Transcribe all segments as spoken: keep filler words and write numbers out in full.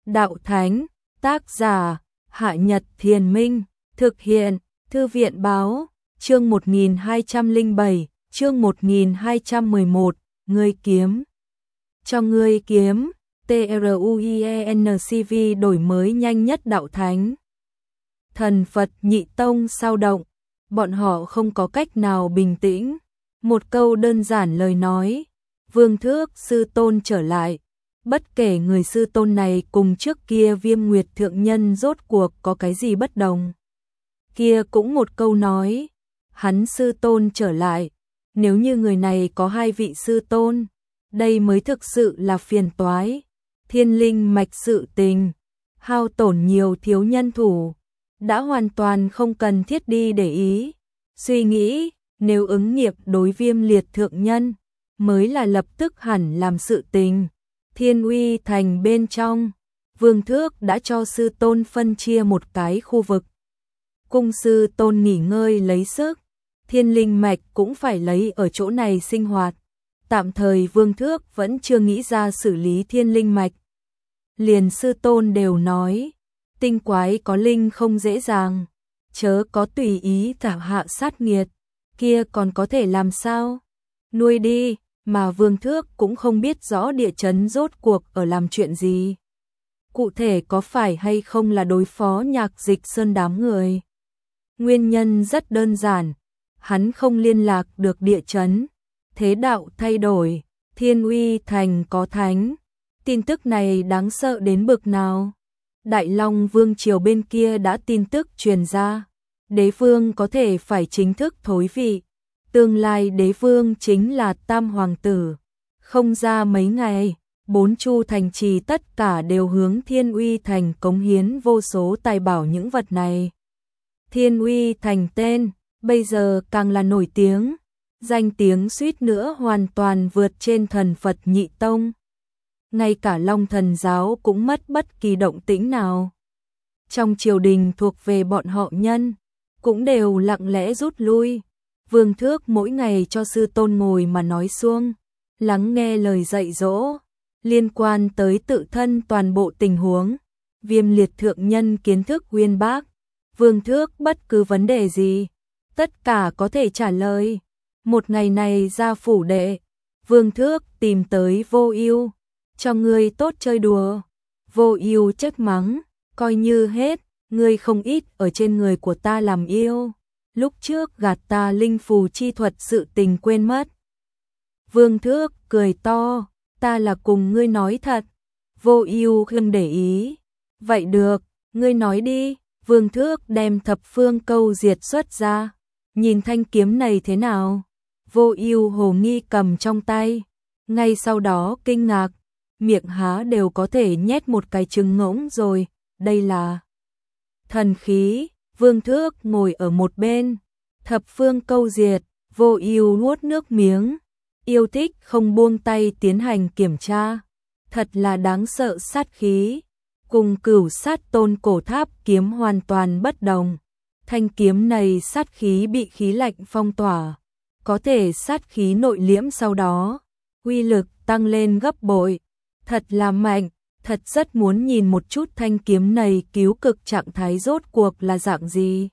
Đạo Thánh, tác giả, Hạ Nhật Thiền Minh, thực hiện, Thư viện Báo, chương một nghìn hai trăm lẻ bảy, chương một nghìn hai trăm mười một, ngươi kiếm. Cho ngươi kiếm, TRUIENCV đổi mới nhanh nhất Đạo Thánh. Thần Phật Nhị Tông sao động, bọn họ không có cách nào bình tĩnh. Một câu đơn giản lời nói, Vương Thước sư tôn trở lại. Bất kể người sư tôn này cùng trước kia Viêm Nguyệt thượng nhân rốt cuộc có cái gì bất đồng. Kia cũng một câu nói, hắn sư tôn trở lại. Nếu như người này có hai vị sư tôn, đây mới thực sự là phiền toái. Thiên linh mạch sự tình, hao tổn nhiều thiếu nhân thủ, đã hoàn toàn không cần thiết đi để ý. Suy nghĩ, nếu ứng nghiệp đối Viêm Liệt thượng nhân, mới là lập tức hẳn làm sự tình. Thiên Uy thành bên trong, Vương Thước đã cho sư tôn phân chia một cái khu vực. Cung sư tôn nghỉ ngơi lấy sức, thiên linh mạch cũng phải lấy ở chỗ này sinh hoạt. Tạm thời Vương Thước vẫn chưa nghĩ ra xử lý thiên linh mạch. Liền sư tôn đều nói, tinh quái có linh không dễ dàng, chớ có tùy ý thả hạ sát nghiệt, kia còn có thể làm sao? Nuôi đi. Mà Vương Thước cũng không biết rõ địa chấn rốt cuộc ở làm chuyện gì. Cụ thể có phải hay không là đối phó Nhạc Dịch Sơn đám người. Nguyên nhân rất đơn giản, hắn không liên lạc được địa chấn, thế đạo thay đổi, Thiên Uy thành có thánh. Tin tức này đáng sợ đến bực nào. Đại Long Vương triều bên kia đã tin tức truyền ra, đế vương có thể phải chính thức thối vị. Tương lai đế vương chính là Tam Hoàng tử. Không ra mấy ngày, bốn chu thành trì tất cả đều hướng Thiên Uy thành cống hiến vô số tài bảo những vật này. Thiên Uy thành tên, bây giờ càng là nổi tiếng, danh tiếng suýt nữa hoàn toàn vượt trên Thần Phật Nhị Tông. Ngay cả Long Thần giáo cũng mất bất kỳ động tĩnh nào. Trong triều đình thuộc về bọn họ nhân, cũng đều lặng lẽ rút lui. Vương Thước mỗi ngày cho sư tôn ngồi mà nói xuông, lắng nghe lời dạy dỗ, liên quan tới tự thân toàn bộ tình huống. Viêm Liệt thượng nhân kiến thức uyên bác, Vương Thước bất cứ vấn đề gì, tất cả có thể trả lời. Một ngày này ra phủ đệ, Vương Thước tìm tới Vô Ưu, cho ngươi tốt chơi đùa. Vô Ưu trách mắng, coi như hết, ngươi không ít ở trên người của ta làm yêu. Lúc trước gạt ta linh phù chi thuật sự tình quên mất. Vương Thước cười to, ta là cùng ngươi nói thật. Vô Ưu không để ý. Vậy được, ngươi nói đi. Vương Thước đem thập phương câu diệt xuất ra. Nhìn thanh kiếm này thế nào? Vô Ưu hồ nghi cầm trong tay. Ngay sau đó kinh ngạc, miệng há đều có thể nhét một cái trứng ngỗng rồi. Đây là thần khí. Vương Thước ngồi ở một bên, thập phương câu diệt. Vô Ưu nuốt nước miếng, yêu thích không buông tay tiến hành kiểm tra. Thật là đáng sợ sát khí, cùng Cửu Sát Tôn cổ tháp kiếm hoàn toàn bất đồng. Thanh kiếm này sát khí bị khí lạnh phong tỏa, có thể sát khí nội liễm sau đó, uy lực tăng lên gấp bội. Thật là mạnh. Thật rất muốn nhìn một chút thanh kiếm này cứu cực trạng thái rốt cuộc là dạng gì.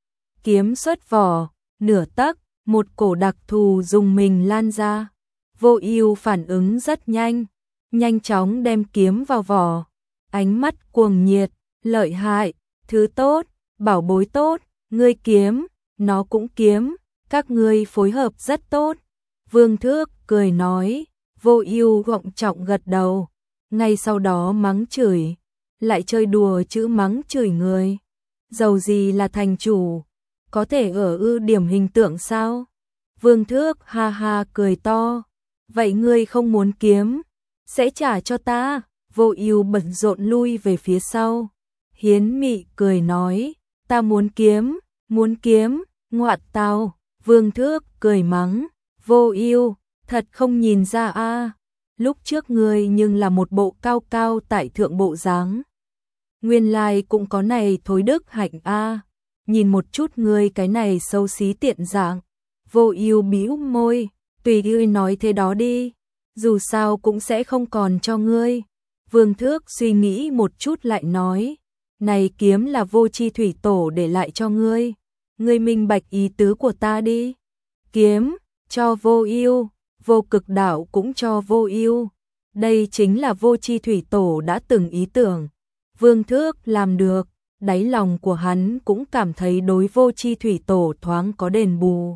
Kiếm xuất vỏ, nửa tấc, một cổ đặc thù dùng mình lan ra. Vô Ưu phản ứng rất nhanh, nhanh chóng đem kiếm vào vỏ. Ánh mắt cuồng nhiệt, lợi hại, thứ tốt, bảo bối tốt, ngươi kiếm, nó cũng kiếm, các ngươi phối hợp rất tốt. Vương Thước cười nói, Vô Ưu gọng trọng gật đầu. Ngay sau đó mắng chửi, lại chơi đùa chữ mắng chửi người. Dầu gì là thành chủ, có thể ở ư điểm hình tượng sao? Vương Thước ha ha cười to, vậy ngươi không muốn kiếm, sẽ trả cho ta. Vô Ưu bận rộn lui về phía sau. Hiến Mị cười nói, ta muốn kiếm, muốn kiếm, ngoạn tào. Vương Thước cười mắng, Vô Ưu, thật không nhìn ra a. À. Lúc trước ngươi nhưng là một bộ cao cao tại thượng bộ dáng. Nguyên lai cũng có này thối đức hạnh a. À. Nhìn một chút ngươi cái này xấu xí tiện dạng. Vô Ưu bĩu môi, tùy ngươi nói thế đó đi, dù sao cũng sẽ không còn cho ngươi. Vương Thước suy nghĩ một chút lại nói, này kiếm là Vô Chi Thủy Tổ để lại cho ngươi, ngươi minh bạch ý tứ của ta đi. Kiếm cho Vô Ưu, Vô Cực Đạo cũng cho Vô Ưu. Đây chính là Vô Chi Thủy Tổ đã từng ý tưởng. Vương Thước làm được, đáy lòng của hắn cũng cảm thấy đối Vô Chi Thủy Tổ thoáng có đền bù.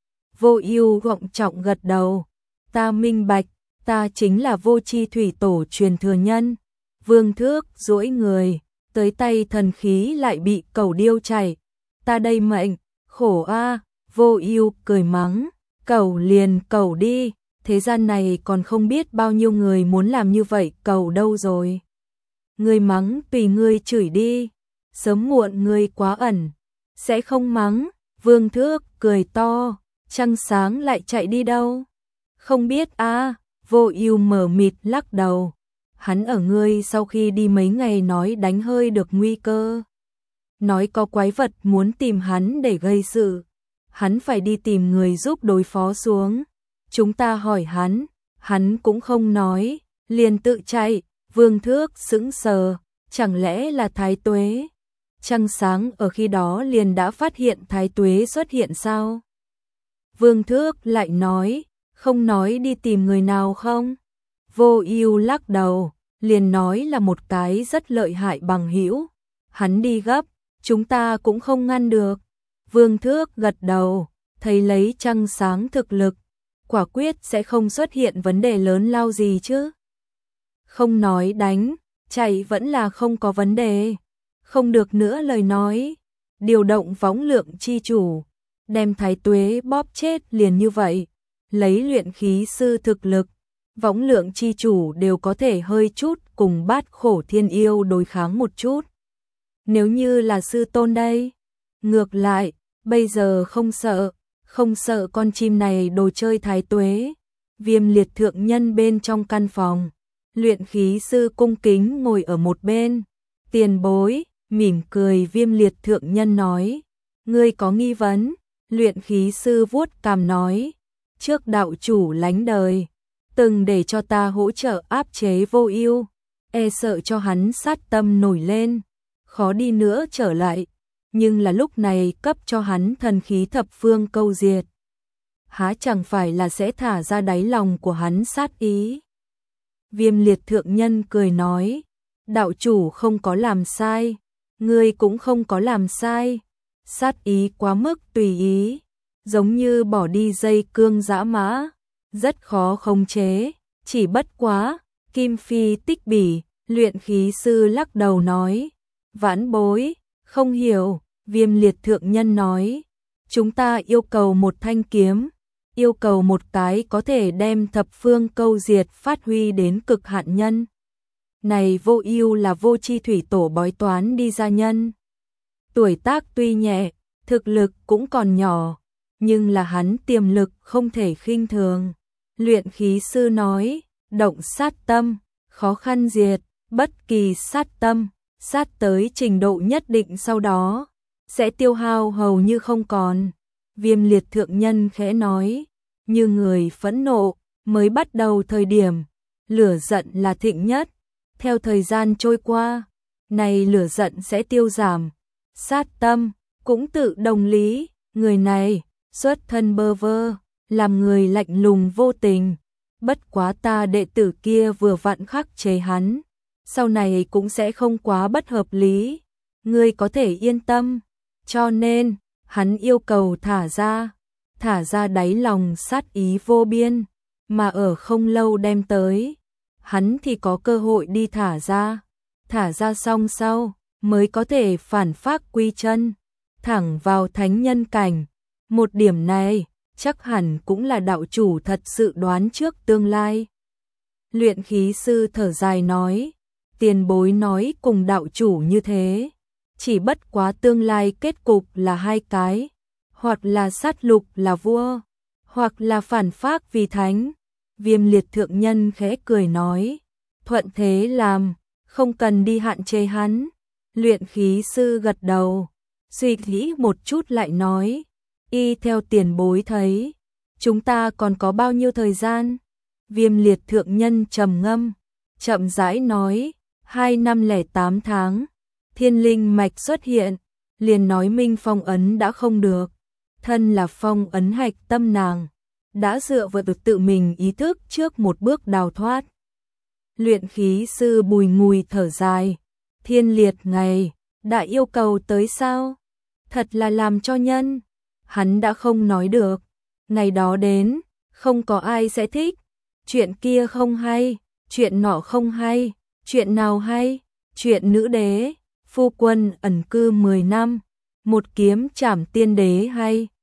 Vô Ưu gọng trọng gật đầu, ta minh bạch, ta chính là Vô Chi Thủy Tổ truyền thừa nhân. Vương Thước duỗi người, tới tay thần khí lại bị cẩu điêu chảy. Ta đây mệnh, khổ a. Vô Ưu cười mắng, cẩu liền cẩu đi, thế gian này còn không biết bao nhiêu người muốn làm như vậy cẩu đâu rồi. Ngươi mắng tùy ngươi chửi đi, sớm muộn ngươi quá ẩn, sẽ không mắng. Vương Thước cười to, trăng sáng lại chạy đi đâu? Không biết a. Vô Ưu mờ mịt lắc đầu. Hắn ở ngươi sau khi đi mấy ngày nói đánh hơi được nguy cơ. Nói có quái vật muốn tìm hắn để gây sự. Hắn phải đi tìm người giúp đối phó xuống. Chúng ta hỏi hắn, hắn cũng không nói, liền tự chạy. Vương Thước sững sờ, chẳng lẽ là Thái Tuế? Trăng sáng ở khi đó liền đã phát hiện Thái Tuế xuất hiện sao? Vương Thước lại nói, không nói đi tìm người nào không? Vô Ưu lắc đầu, liền nói là một cái rất lợi hại bằng hữu. Hắn đi gấp, chúng ta cũng không ngăn được. Vương Thước gật đầu, thấy lấy trăng sáng thực lực, quả quyết sẽ không xuất hiện vấn đề lớn lao gì chứ. Không nói đánh, chạy vẫn là không có vấn đề. Không được nữa lời nói, điều động võng lượng chi chủ, đem Thái Tuế bóp chết liền như vậy. Lấy luyện khí sư thực lực, võng lượng chi chủ đều có thể hơi chút cùng Bát Khổ Thiên Yêu đối kháng một chút. Nếu như là sư tôn đây, ngược lại, bây giờ không sợ, không sợ con chim này đồ chơi Thái Tuế. Viêm Liệt thượng nhân bên trong căn phòng, luyện khí sư cung kính ngồi ở một bên. Tiền bối, mỉm cười Viêm Liệt thượng nhân nói, ngươi có nghi vấn? Luyện khí sư vuốt cằm nói, trước đạo chủ lánh đời, từng để cho ta hỗ trợ áp chế Vô Ưu, e sợ cho hắn sát tâm nổi lên, khó đi nữa trở lại, nhưng là lúc này cấp cho hắn thần khí thập phương câu diệt. Há chẳng phải là sẽ thả ra đáy lòng của hắn sát ý. Viêm Liệt thượng nhân cười nói, đạo chủ không có làm sai, ngươi cũng không có làm sai, sát ý quá mức tùy ý, giống như bỏ đi dây cương dã mã, rất khó khống chế, chỉ bất quá, Kim Phi tích bỉ. Luyện khí sư lắc đầu nói, vãn bối, không hiểu. Viêm Liệt thượng nhân nói, chúng ta yêu cầu một thanh kiếm, yêu cầu một cái có thể đem thập phương câu diệt phát huy đến cực hạn nhân. Này Vô Ưu là Vô Chi Thủy Tổ bói toán đi ra nhân. Tuổi tác tuy nhẹ, thực lực cũng còn nhỏ, nhưng là hắn tiềm lực không thể khinh thường. Luyện khí sư nói, động sát tâm, khó khăn diệt, bất kỳ sát tâm, sát tới trình độ nhất định sau đó, sẽ tiêu hao hầu như không còn. Viêm Liệt thượng nhân khẽ nói, như người phẫn nộ, mới bắt đầu thời điểm, lửa giận là thịnh nhất, theo thời gian trôi qua, này lửa giận sẽ tiêu giảm, sát tâm, cũng tự đồng lý, người này, xuất thân bơ vơ, làm người lạnh lùng vô tình, bất quá ta đệ tử kia vừa vặn khắc chế hắn, sau này cũng sẽ không quá bất hợp lý, ngươi có thể yên tâm, cho nên, hắn yêu cầu thả ra, thả ra đáy lòng sát ý vô biên, mà ở không lâu đem tới, hắn thì có cơ hội đi thả ra, thả ra xong sau, mới có thể phản phác quy chân, thẳng vào thánh nhân cảnh, một điểm này, chắc hẳn cũng là đạo chủ thật sự đoán trước tương lai. Luyện khí sư thở dài nói, tiền bối nói cùng đạo chủ như thế, chỉ bất quá tương lai kết cục là hai cái, hoặc là sát lục là vua, hoặc là phản phác vì thánh. Viêm Liệt thượng nhân khẽ cười nói, thuận thế làm, không cần đi hạn chế hắn. Luyện khí sư gật đầu, suy nghĩ một chút lại nói, y theo tiền bối thấy, chúng ta còn có bao nhiêu thời gian? Viêm Liệt thượng nhân trầm ngâm, chậm rãi nói, hai năm lẻ tám tháng, thiên linh mạch xuất hiện, liền nói minh phong ấn đã không được, thân là phong ấn hạch tâm nàng, đã dựa vào tự mình ý thức trước một bước đào thoát. Luyện khí sư Bùi Ngùi thở dài, thiên liệt ngày, đã yêu cầu tới sao? Thật là làm cho nhân, hắn đã không nói được, ngày đó đến, không có ai sẽ thích, chuyện kia không hay, chuyện nọ không hay, chuyện nào hay, chuyện nữ đế, phu quân ẩn cư mười năm, một kiếm trảm tiên đế hay.